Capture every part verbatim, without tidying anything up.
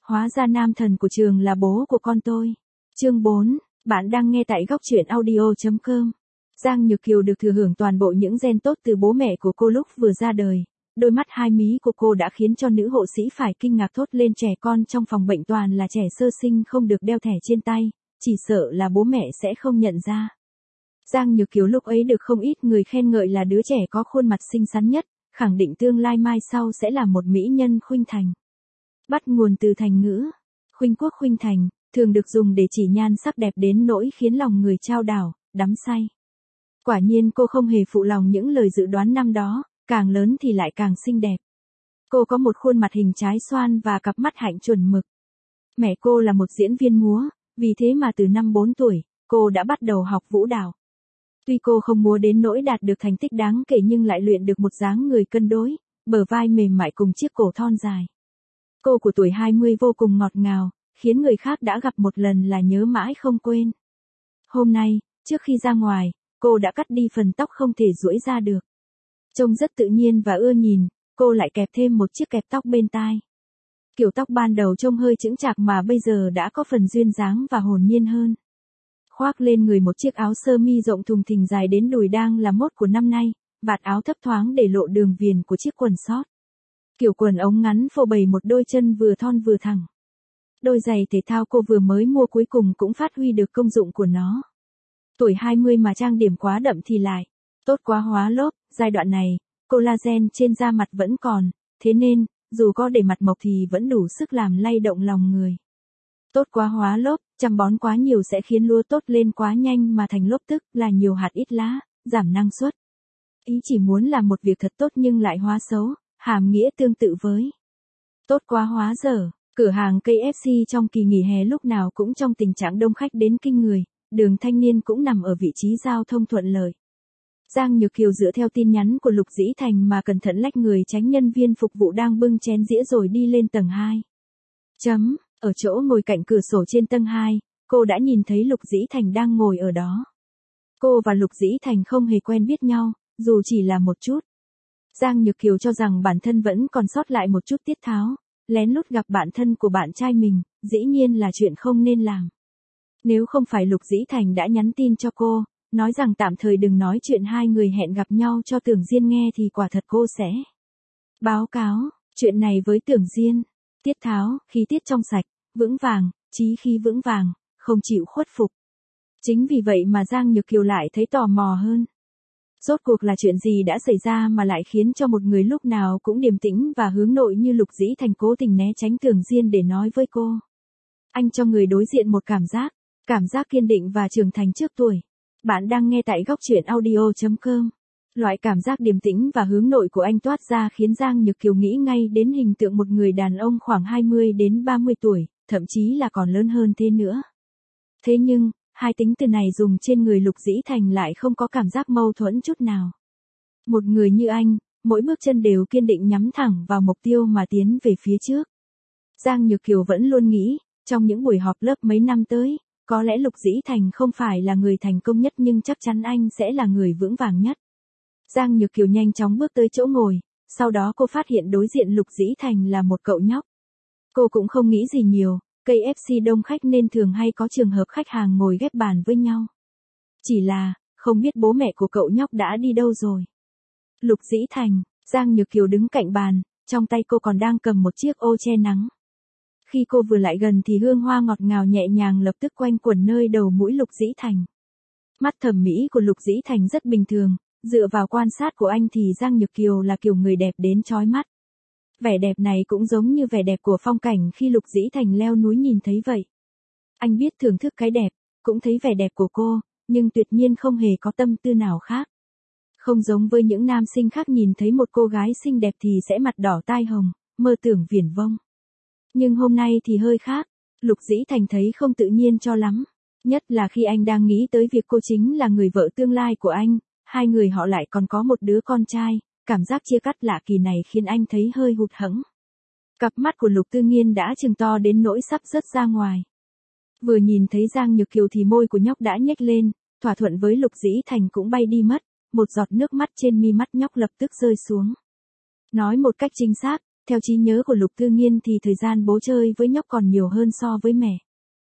Hóa ra nam thần của trường là bố của con tôi. Chương bốn, bạn đang nghe tại góc truyện audio chấm com. Giang Nhược Kiều được thừa hưởng toàn bộ những gen tốt từ bố mẹ của cô lúc vừa ra đời. Đôi mắt hai mí của cô đã khiến cho nữ hộ sĩ phải kinh ngạc thốt lên, trẻ con trong phòng bệnh toàn là trẻ sơ sinh không được đeo thẻ trên tay, chỉ sợ là bố mẹ sẽ không nhận ra. Giang Nhược Kiều lúc ấy được không ít người khen ngợi là đứa trẻ có khuôn mặt xinh xắn nhất, khẳng định tương lai mai sau sẽ là một mỹ nhân khuynh thành. Bắt nguồn từ thành ngữ, khuynh quốc khuynh thành, thường được dùng để chỉ nhan sắc đẹp đến nỗi khiến lòng người chao đảo, đắm say. Quả nhiên cô không hề phụ lòng những lời dự đoán năm đó, càng lớn thì lại càng xinh đẹp. Cô có một khuôn mặt hình trái xoan và cặp mắt hạnh chuẩn mực. Mẹ cô là một diễn viên múa, vì thế mà từ năm bốn tuổi, cô đã bắt đầu học vũ đạo. Tuy cô không múa đến nỗi đạt được thành tích đáng kể nhưng lại luyện được một dáng người cân đối, bờ vai mềm mại cùng chiếc cổ thon dài. Cô của tuổi hai mươi vô cùng ngọt ngào, khiến người khác đã gặp một lần là nhớ mãi không quên. Hôm nay, trước khi ra ngoài, cô đã cắt đi phần tóc không thể duỗi ra được. Trông rất tự nhiên và ưa nhìn, cô lại kẹp thêm một chiếc kẹp tóc bên tai. Kiểu tóc ban đầu trông hơi chững chạc mà bây giờ đã có phần duyên dáng và hồn nhiên hơn. Khoác lên người một chiếc áo sơ mi rộng thùng thình dài đến đùi đang là mốt của năm nay, vạt áo thấp thoáng để lộ đường viền của chiếc quần sót. Kiểu quần ống ngắn phô bày một đôi chân vừa thon vừa thẳng. Đôi giày thể thao cô vừa mới mua cuối cùng cũng phát huy được công dụng của nó. Tuổi hai mươi mà trang điểm quá đậm thì lại tốt quá hóa lốp, giai đoạn này, collagen trên da mặt vẫn còn, thế nên, dù có để mặt mộc thì vẫn đủ sức làm lay động lòng người. Tốt quá hóa lốp, chăm bón quá nhiều sẽ khiến lúa tốt lên quá nhanh mà thành lốp, tức là nhiều hạt ít lá, giảm năng suất. Ý chỉ muốn làm một việc thật tốt nhưng lại hóa xấu, hàm nghĩa tương tự với tốt quá hóa dở. Cửa hàng ca ép xê trong kỳ nghỉ hè lúc nào cũng trong tình trạng đông khách đến kinh người, đường Thanh Niên cũng nằm ở vị trí giao thông thuận lợi. Giang Nhược Kiều dựa theo tin nhắn của Lục Dĩ Thành mà cẩn thận lách người tránh nhân viên phục vụ đang bưng chén dĩa rồi đi lên tầng hai. Chấm, ở chỗ ngồi cạnh cửa sổ trên tầng hai, cô đã nhìn thấy Lục Dĩ Thành đang ngồi ở đó. Cô và Lục Dĩ Thành không hề quen biết nhau, dù chỉ là một chút. Giang Nhược Kiều cho rằng bản thân vẫn còn sót lại một chút tiết tháo, lén lút gặp bạn thân của bạn trai mình, dĩ nhiên là chuyện không nên làm. Nếu không phải Lục Dĩ Thành đã nhắn tin cho cô, nói rằng tạm thời đừng nói chuyện hai người hẹn gặp nhau cho Tưởng Diên nghe thì quả thật cô sẽ báo cáo chuyện này với Tưởng Diên. Tiết tháo, khí tiết trong sạch, vững vàng, chí khí vững vàng, không chịu khuất phục. Chính vì vậy mà Giang Nhược Kiều lại thấy tò mò hơn. Rốt cuộc là chuyện gì đã xảy ra mà lại khiến cho một người lúc nào cũng điềm tĩnh và hướng nội như Lục Dĩ Thành cố tình né tránh Tưởng Diên để nói với cô. Anh cho người đối diện một cảm giác, cảm giác kiên định và trưởng thành trước tuổi. Bạn đang nghe tại góc truyện audio chấm com. Loại cảm giác điềm tĩnh và hướng nội của anh toát ra khiến Giang Nhược Kiều nghĩ ngay đến hình tượng một người đàn ông khoảng hai mươi đến ba mươi tuổi, thậm chí là còn lớn hơn thế nữa. Thế nhưng, hai tính từ này dùng trên người Lục Dĩ Thành lại không có cảm giác mâu thuẫn chút nào. Một người như anh, mỗi bước chân đều kiên định nhắm thẳng vào mục tiêu mà tiến về phía trước. Giang Nhược Kiều vẫn luôn nghĩ, trong những buổi họp lớp mấy năm tới, có lẽ Lục Dĩ Thành không phải là người thành công nhất nhưng chắc chắn anh sẽ là người vững vàng nhất. Giang Nhược Kiều nhanh chóng bước tới chỗ ngồi, sau đó cô phát hiện đối diện Lục Dĩ Thành là một cậu nhóc. Cô cũng không nghĩ gì nhiều, ca ép xê đông khách nên thường hay có trường hợp khách hàng ngồi ghép bàn với nhau. Chỉ là, không biết bố mẹ của cậu nhóc đã đi đâu rồi. Lục Dĩ Thành, Giang Nhược Kiều đứng cạnh bàn, trong tay cô còn đang cầm một chiếc ô che nắng. Khi cô vừa lại gần thì hương hoa ngọt ngào nhẹ nhàng lập tức quanh quẩn nơi đầu mũi Lục Dĩ Thành. Mắt thẩm mỹ của Lục Dĩ Thành rất bình thường, dựa vào quan sát của anh thì Giang Nhược Kiều là kiểu người đẹp đến chói mắt. Vẻ đẹp này cũng giống như vẻ đẹp của phong cảnh khi Lục Dĩ Thành leo núi nhìn thấy vậy. Anh biết thưởng thức cái đẹp, cũng thấy vẻ đẹp của cô, nhưng tuyệt nhiên không hề có tâm tư nào khác. Không giống với những nam sinh khác nhìn thấy một cô gái xinh đẹp thì sẽ mặt đỏ tai hồng, mơ tưởng viển vông. Nhưng hôm nay thì hơi khác, Lục Dĩ Thành thấy không tự nhiên cho lắm. Nhất là khi anh đang nghĩ tới việc cô chính là người vợ tương lai của anh, hai người họ lại còn có một đứa con trai, cảm giác chia cắt lạ kỳ này khiến anh thấy hơi hụt hẫng. Cặp mắt của Lục Tư Nghiên đã trừng to đến nỗi sắp rớt ra ngoài. Vừa nhìn thấy Giang Nhược Kiều thì môi của nhóc đã nhếch lên, thỏa thuận với Lục Dĩ Thành cũng bay đi mất, một giọt nước mắt trên mi mắt nhóc lập tức rơi xuống. Nói một cách chính xác, Theo trí nhớ của Lục Tư Nghiên thì thời gian bố chơi với nhóc còn nhiều hơn so với mẹ.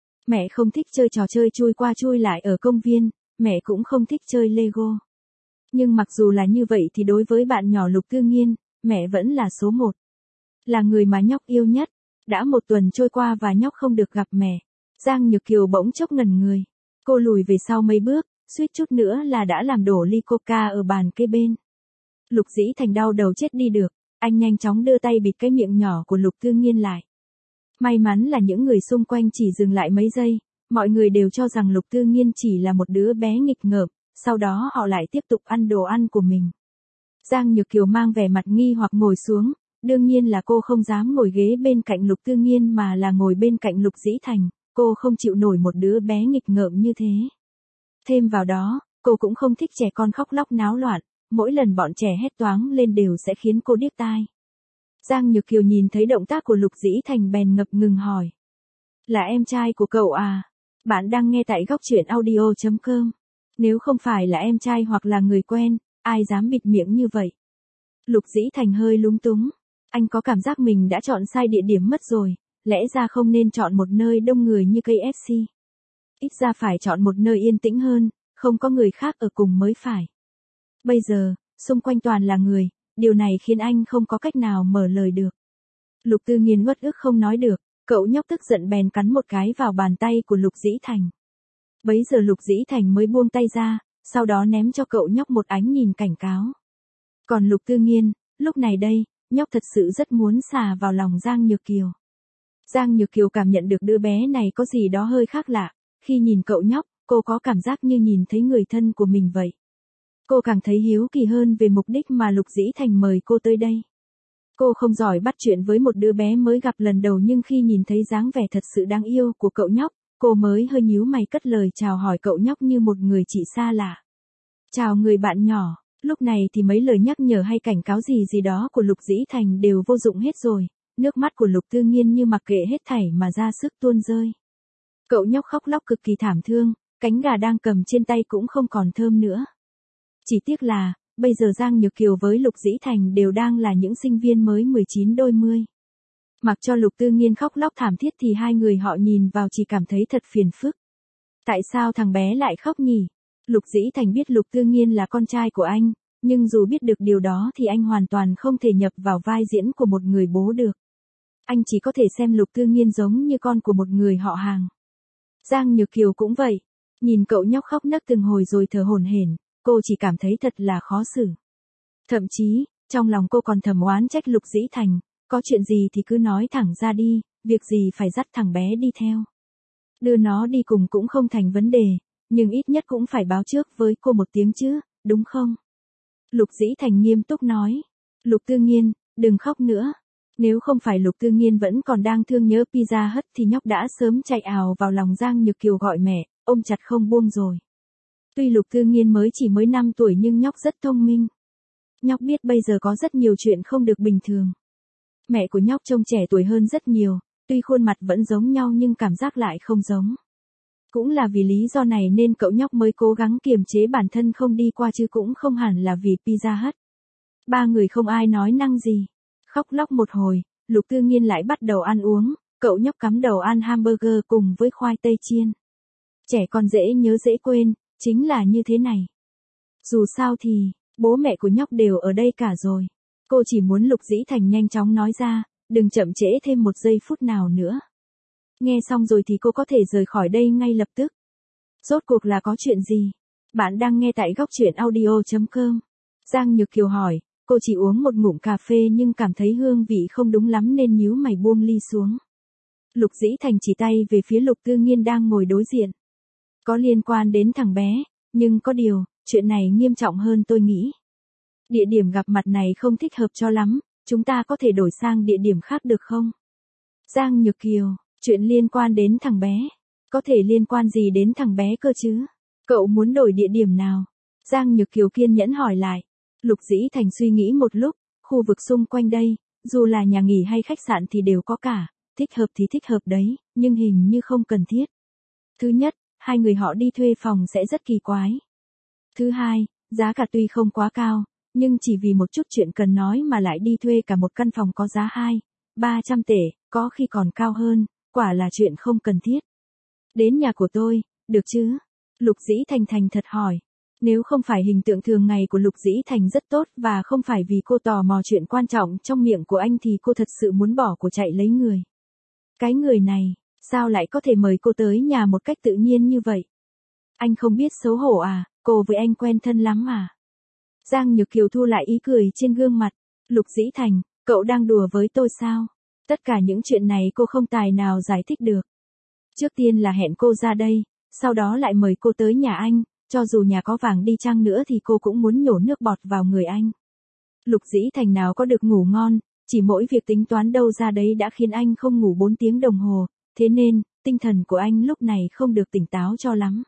Mẹ không thích chơi trò chơi chui qua chui lại ở công viên, mẹ cũng không thích chơi Lego. Nhưng mặc dù là như vậy thì đối với bạn nhỏ Lục Tư Nghiên, mẹ vẫn là số một. Là người mà nhóc yêu nhất. Đã một tuần trôi qua và nhóc không được gặp mẹ. Giang Nhược Kiều bỗng chốc ngẩn người. Cô lùi về sau mấy bước, suýt chút nữa là đã làm đổ ly coca ở bàn kế bên. Lục Dĩ Thành đau đầu chết đi được, anh nhanh chóng đưa tay bịt cái miệng nhỏ của Lục Tư Nghiên lại. May mắn là những người xung quanh chỉ dừng lại mấy giây, mọi người đều cho rằng Lục Tư Nghiên chỉ là một đứa bé nghịch ngợm, sau đó họ lại tiếp tục ăn đồ ăn của mình. Giang Nhược Kiều mang vẻ mặt nghi hoặc ngồi xuống, đương nhiên là cô không dám ngồi ghế bên cạnh Lục Tư Nghiên mà là ngồi bên cạnh Lục Dĩ Thành, cô không chịu nổi một đứa bé nghịch ngợm như thế. Thêm vào đó, cô cũng không thích trẻ con khóc lóc náo loạn, mỗi lần bọn trẻ hét toáng lên đều sẽ khiến cô điếc tai. Giang Nhược Kiều nhìn thấy động tác của Lục Dĩ Thành bèn ngập ngừng hỏi. Là em trai của cậu à? Bạn đang nghe tại góc truyện audio chấm com. Nếu không phải là em trai hoặc là người quen, ai dám bịt miệng như vậy? Lục Dĩ Thành hơi lúng túng. Anh có cảm giác mình đã chọn sai địa điểm mất rồi, lẽ ra không nên chọn một nơi đông người như ca ép xê. Ít ra phải chọn một nơi yên tĩnh hơn, không có người khác ở cùng mới phải. Bây giờ, xung quanh toàn là người, điều này khiến anh không có cách nào mở lời được. Lục Tư Nghiên uất ức không nói được, cậu nhóc tức giận bèn cắn một cái vào bàn tay của Lục Dĩ Thành. Bấy giờ Lục Dĩ Thành mới buông tay ra, sau đó ném cho cậu nhóc một ánh nhìn cảnh cáo. Còn Lục Tư Nghiên, lúc này đây, nhóc thật sự rất muốn xà vào lòng Giang Nhược Kiều. Giang Nhược Kiều cảm nhận được đứa bé này có gì đó hơi khác lạ, khi nhìn cậu nhóc, cô có cảm giác như nhìn thấy người thân của mình vậy. Cô càng thấy hiếu kỳ hơn về mục đích mà Lục Dĩ Thành mời cô tới đây. Cô không giỏi bắt chuyện với một đứa bé mới gặp lần đầu nhưng khi nhìn thấy dáng vẻ thật sự đáng yêu của cậu nhóc, cô mới hơi nhíu mày cất lời chào hỏi cậu nhóc như một người chị xa lạ. Chào người bạn nhỏ, lúc này thì mấy lời nhắc nhở hay cảnh cáo gì gì đó của Lục Dĩ Thành đều vô dụng hết rồi, nước mắt của Lục Tư Nghiên như mặc kệ hết thảy mà ra sức tuôn rơi. Cậu nhóc khóc lóc cực kỳ thảm thương, cánh gà đang cầm trên tay cũng không còn thơm nữa. Chỉ tiếc là, bây giờ Giang Nhược Kiều với Lục Dĩ Thành đều đang là những sinh viên mới mười chín đôi mươi. Mặc cho Lục Tư Nghiên khóc lóc thảm thiết thì hai người họ nhìn vào chỉ cảm thấy thật phiền phức. Tại sao thằng bé lại khóc nhỉ? Lục Dĩ Thành biết Lục Tư Nghiên là con trai của anh, nhưng dù biết được điều đó thì anh hoàn toàn không thể nhập vào vai diễn của một người bố được. Anh chỉ có thể xem Lục Tư Nghiên giống như con của một người họ hàng. Giang Nhược Kiều cũng vậy, nhìn cậu nhóc khóc nấc từng hồi rồi thở hổn hển, cô chỉ cảm thấy thật là khó xử. Thậm chí, trong lòng cô còn thầm oán trách Lục Dĩ Thành, có chuyện gì thì cứ nói thẳng ra đi, việc gì phải dắt thằng bé đi theo. Đưa nó đi cùng cũng không thành vấn đề, nhưng ít nhất cũng phải báo trước với cô một tiếng chứ, đúng không? Lục Dĩ Thành nghiêm túc nói. Lục Tư Nghiên, đừng khóc nữa. Nếu không phải Lục Tư Nghiên vẫn còn đang thương nhớ Pizza Hut thì nhóc đã sớm chạy ào vào lòng Giang Nhược Kiều gọi mẹ, ôm chặt không buông rồi. Tuy Lục Tư Nghiên mới chỉ mới năm tuổi nhưng nhóc rất thông minh. Nhóc biết bây giờ có rất nhiều chuyện không được bình thường. Mẹ của nhóc trông trẻ tuổi hơn rất nhiều, tuy khuôn mặt vẫn giống nhau nhưng cảm giác lại không giống. Cũng là vì lý do này nên cậu nhóc mới cố gắng kiềm chế bản thân không đi qua chứ cũng không hẳn là vì Pizza Hut. Ba người không ai nói năng gì. Khóc lóc một hồi, Lục Tư Nghiên lại bắt đầu ăn uống, cậu nhóc cắm đầu ăn hamburger cùng với khoai tây chiên. Trẻ con dễ nhớ dễ quên, chính là như thế này. Dù sao thì, bố mẹ của nhóc đều ở đây cả rồi. Cô chỉ muốn Lục Dĩ Thành nhanh chóng nói ra, đừng chậm trễ thêm một giây phút nào nữa. Nghe xong rồi thì cô có thể rời khỏi đây ngay lập tức. Rốt cuộc là có chuyện gì? Bạn đang nghe tại góc truyện audio chấm com. Giang Nhược Kiều hỏi, cô chỉ uống một ngụm cà phê nhưng cảm thấy hương vị không đúng lắm nên nhíu mày buông ly xuống. Lục Dĩ Thành chỉ tay về phía Lục Tư Nghiên đang ngồi đối diện. Có liên quan đến thằng bé, nhưng có điều, chuyện này nghiêm trọng hơn tôi nghĩ. Địa điểm gặp mặt này không thích hợp cho lắm, chúng ta có thể đổi sang địa điểm khác được không? Giang Nhược Kiều, chuyện liên quan đến thằng bé. Có thể liên quan gì đến thằng bé cơ chứ? Cậu muốn đổi địa điểm nào? Giang Nhược Kiều kiên nhẫn hỏi lại. Lục Dĩ Thành suy nghĩ một lúc, khu vực xung quanh đây, dù là nhà nghỉ hay khách sạn thì đều có cả, thích hợp thì thích hợp đấy, nhưng hình như không cần thiết. Thứ nhất, hai người họ đi thuê phòng sẽ rất kỳ quái. Thứ hai, giá cả tuy không quá cao, nhưng chỉ vì một chút chuyện cần nói mà lại đi thuê cả một căn phòng có giá hai, ba trăm tệ, có khi còn cao hơn, quả là chuyện không cần thiết. Đến nhà của tôi, được chứ? Lục Dĩ Thành thành thật hỏi. Nếu không phải hình tượng thường ngày của Lục Dĩ Thành rất tốt và không phải vì cô tò mò chuyện quan trọng trong miệng của anh thì cô thật sự muốn bỏ của chạy lấy người. Cái người này, sao lại có thể mời cô tới nhà một cách tự nhiên như vậy? Anh không biết xấu hổ à, cô với anh quen thân lắm à? Giang Nhược Kiều thu lại ý cười trên gương mặt. Lục Dĩ Thành, cậu đang đùa với tôi sao? Tất cả những chuyện này cô không tài nào giải thích được. Trước tiên là hẹn cô ra đây, sau đó lại mời cô tới nhà anh, cho dù nhà có vàng đi chăng nữa thì cô cũng muốn nhổ nước bọt vào người anh. Lục Dĩ Thành nào có được ngủ ngon, chỉ mỗi việc tính toán đâu ra đấy đã khiến anh không ngủ bốn tiếng đồng hồ, thế nên, tinh thần của anh lúc này không được tỉnh táo cho lắm.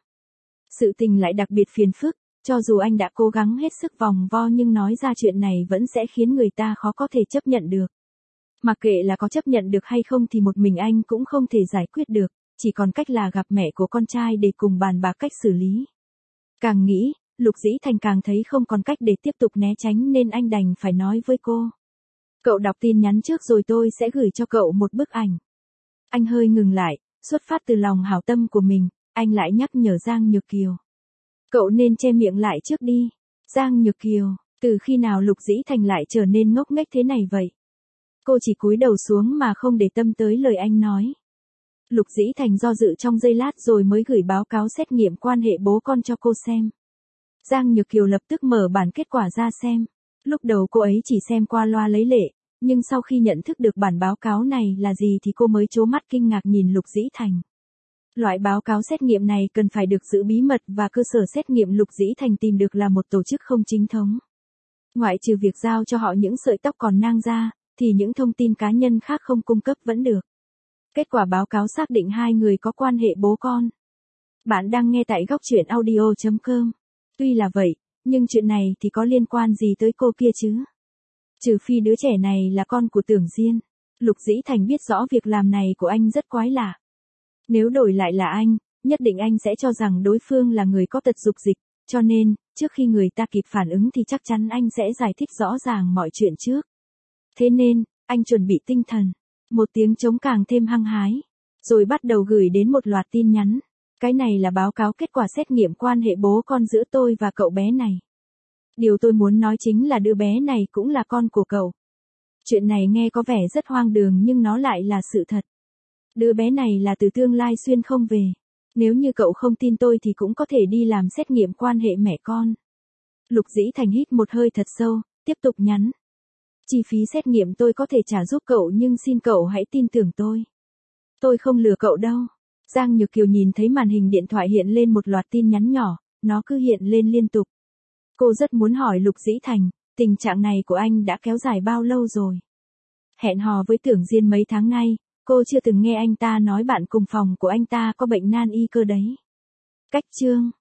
Sự tình lại đặc biệt phiền phức, cho dù anh đã cố gắng hết sức vòng vo nhưng nói ra chuyện này vẫn sẽ khiến người ta khó có thể chấp nhận được. Mặc kệ là có chấp nhận được hay không thì một mình anh cũng không thể giải quyết được, chỉ còn cách là gặp mẹ của con trai để cùng bàn bạc cách xử lý. Càng nghĩ, Lục Dĩ Thành càng thấy không còn cách để tiếp tục né tránh nên anh đành phải nói với cô. Cậu đọc tin nhắn trước rồi tôi sẽ gửi cho cậu một bức ảnh. Anh hơi ngừng lại, xuất phát từ lòng hảo tâm của mình, anh lại nhắc nhở Giang Nhược Kiều. Cậu nên che miệng lại trước đi. Giang Nhược Kiều, từ khi nào Lục Dĩ Thành lại trở nên ngốc nghếch thế này vậy? Cô chỉ cúi đầu xuống mà không để tâm tới lời anh nói. Lục Dĩ Thành do dự trong giây lát rồi mới gửi báo cáo xét nghiệm quan hệ bố con cho cô xem. Giang Nhược Kiều lập tức mở bản kết quả ra xem. Lúc đầu cô ấy chỉ xem qua loa lấy lệ, nhưng sau khi nhận thức được bản báo cáo này là gì thì cô mới trố mắt kinh ngạc nhìn Lục Dĩ Thành. Loại báo cáo xét nghiệm này cần phải được giữ bí mật và cơ sở xét nghiệm Lục Dĩ Thành tìm được là một tổ chức không chính thống. Ngoại trừ việc giao cho họ những sợi tóc còn nang ra, thì những thông tin cá nhân khác không cung cấp vẫn được. Kết quả báo cáo xác định hai người có quan hệ bố con. Bạn đang nghe tại góc truyện audio chấm com. Tuy là vậy, nhưng chuyện này thì có liên quan gì tới cô kia chứ? Trừ phi đứa trẻ này là con của Tưởng Diên. Lục Dĩ Thành biết rõ việc làm này của anh rất quái lạ. Nếu đổi lại là anh, nhất định anh sẽ cho rằng đối phương là người có tật dục dịch, cho nên, trước khi người ta kịp phản ứng thì chắc chắn anh sẽ giải thích rõ ràng mọi chuyện trước. Thế nên, anh chuẩn bị tinh thần, một tiếng trống càng thêm hăng hái, rồi bắt đầu gửi đến một loạt tin nhắn. Cái này là báo cáo kết quả xét nghiệm quan hệ bố con giữa tôi và cậu bé này. Điều tôi muốn nói chính là đứa bé này cũng là con của cậu. Chuyện này nghe có vẻ rất hoang đường nhưng nó lại là sự thật. Đứa bé này là từ tương lai xuyên không về. Nếu như cậu không tin tôi thì cũng có thể đi làm xét nghiệm quan hệ mẹ con. Lục Dĩ Thành hít một hơi thật sâu, tiếp tục nhắn. Chi phí xét nghiệm tôi có thể trả giúp cậu nhưng xin cậu hãy tin tưởng tôi. Tôi không lừa cậu đâu. Giang Nhược Kiều nhìn thấy màn hình điện thoại hiện lên một loạt tin nhắn nhỏ, nó cứ hiện lên liên tục. Cô rất muốn hỏi Lục Dĩ Thành, tình trạng này của anh đã kéo dài bao lâu rồi? Hẹn hò với Tưởng Diên mấy tháng nay, cô chưa từng nghe anh ta nói bạn cùng phòng của anh ta có bệnh nan y cơ đấy. Cách chương